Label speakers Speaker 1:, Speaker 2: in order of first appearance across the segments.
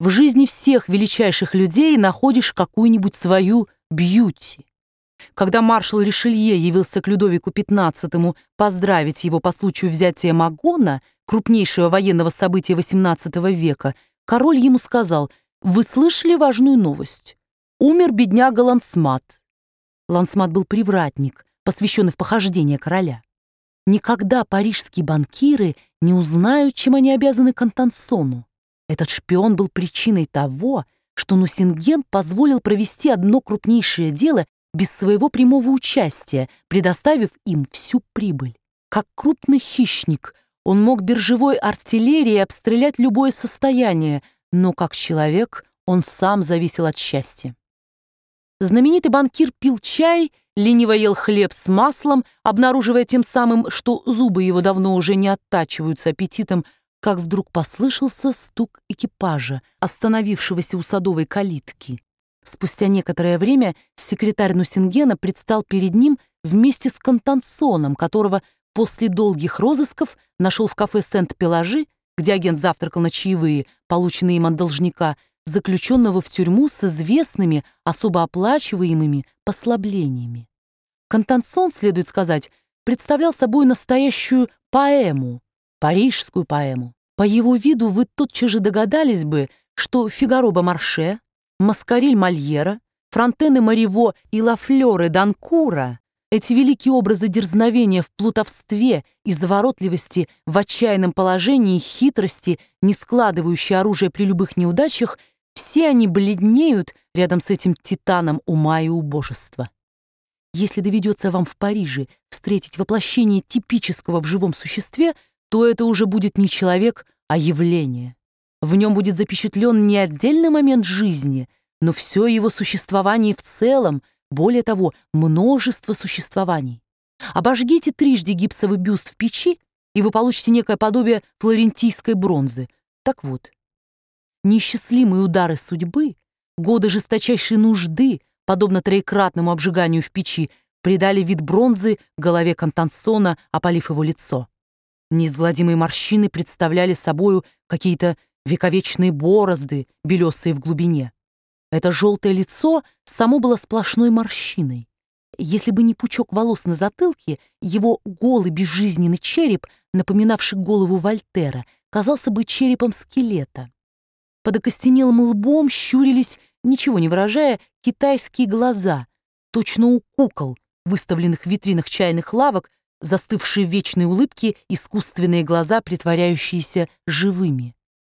Speaker 1: В жизни всех величайших людей находишь какую-нибудь свою бьюти. Когда маршал Ришелье явился к Людовику XV поздравить его по случаю взятия Магона, крупнейшего военного события XVIII века, король ему сказал: «Вы слышали важную новость? Умер бедняга Лансмат». Лансмат был привратник, посвященный в похождения короля. Никогда парижские банкиры не узнают, чем они обязаны Контансону. Этот шпион был причиной того, что Нусинген позволил провести одно крупнейшее дело без своего прямого участия, предоставив им всю прибыль. Как крупный хищник, он мог биржевой артиллерией обстрелять любое состояние, но как человек он сам зависел от счастья. Знаменитый банкир пил чай, лениво ел хлеб с маслом, обнаруживая тем самым, что зубы его давно уже не оттачиваются аппетитом, как вдруг послышался стук экипажа, остановившегося у садовой калитки. Спустя некоторое время секретарь Нусингена предстал перед ним вместе с Контансоном, которого после долгих розысков нашел в кафе Сент-Пелажи, где агент завтракал на чаевые, полученные им от должника, заключенного в тюрьму с известными, особо оплачиваемыми послаблениями. Контансон, следует сказать, представлял собой настоящую поэму, парижскую поэму. По его виду вы тотчас же догадались бы, что Фигаро Бомарше, Маскариль Мольера, Фронтены Мариво и Лафлёры Данкура, эти великие образы дерзновения в плутовстве, изворотливости, в отчаянном положении, хитрости, не складывающие оружие при любых неудачах, все они бледнеют рядом с этим титаном ума и убожества. Если доведется вам в Париже встретить воплощение типического в живом существе, то это уже будет не человек, а явление. В нем будет запечатлен не отдельный момент жизни, но все его существование в целом, более того, множество существований. Обожгите трижды гипсовый бюст в печи, и вы получите некое подобие флорентийской бронзы. Так вот, неисчислимые удары судьбы, годы жесточайшей нужды, подобно троекратному обжиганию в печи, придали вид бронзы голове Контансона, опалив его лицо. Неизгладимые морщины представляли собою какие-то вековечные борозды, белесые в глубине. Это желтое лицо само было сплошной морщиной. Если бы не пучок волос на затылке, его голый безжизненный череп, напоминавший голову Вольтера, казался бы черепом скелета. Под окостенелым лбом щурились, ничего не выражая, китайские глаза, точно у кукол, выставленных в витринах чайных лавок, застывшие в вечной улыбке искусственные глаза, притворяющиеся живыми.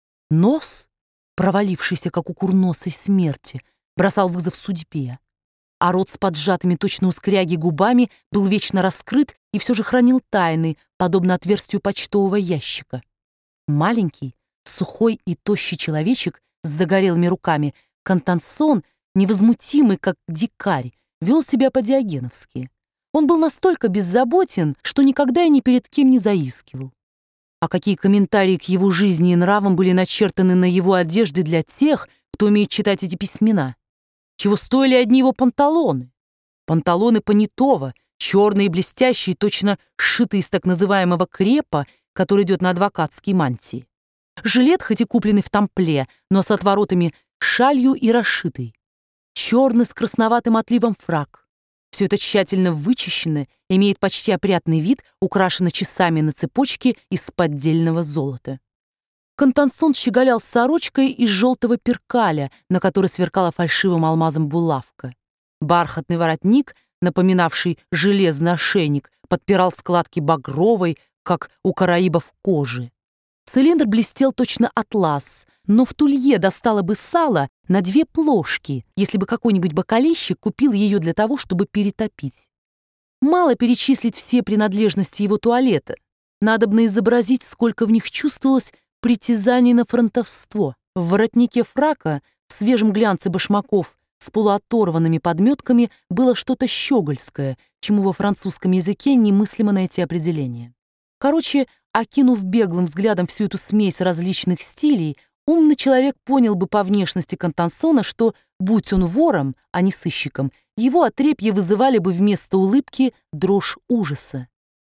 Speaker 1: Нос, провалившийся, как у курносой смерти, бросал вызов судьбе, а рот с поджатыми точно у скряги губами был вечно раскрыт и все же хранил тайны, подобно отверстию почтового ящика. Маленький, сухой и тощий человечек с загорелыми руками, Контансон, невозмутимый, как дикарь, вел себя по-диогеновски. Он был настолько беззаботен, что никогда и ни перед кем не заискивал. А какие комментарии к его жизни и нравам были начертаны на его одежде для тех, кто умеет читать эти письмена? Чего стоили одни его панталоны? Панталоны понятого, черные и блестящие, точно сшитые из так называемого крепа, который идет на адвокатские мантии. Жилет, хоть и купленный в тампле, но с отворотами, шалью и расшитый. Черный с красноватым отливом фрак. Все это тщательно вычищено, имеет почти опрятный вид, украшено часами на цепочке из поддельного золота. Контансон щеголял с сорочкой из желтого перкаля, на которой сверкала фальшивым алмазом булавка. Бархатный воротник, напоминавший железный ошейник, подпирал складки багровой, как у караибов, кожи. Цилиндр блестел точно атлас, но в тулье достало бы сало на 2 плошки, если бы какой-нибудь бокалейщик купил ее для того, чтобы перетопить. Мало перечислить все принадлежности его туалета. Надобно изобразить, сколько в них чувствовалось притязаний на фронтовство. В воротнике фрака, в свежем глянце башмаков с полуоторванными подметками было что-то щегольское, чему во французском языке немыслимо найти определение. Короче, окинув беглым взглядом всю эту смесь различных стилей, умный человек понял бы по внешности Контансона, что, будь он вором, а не сыщиком, его отрепье вызывали бы вместо улыбки дрожь ужаса.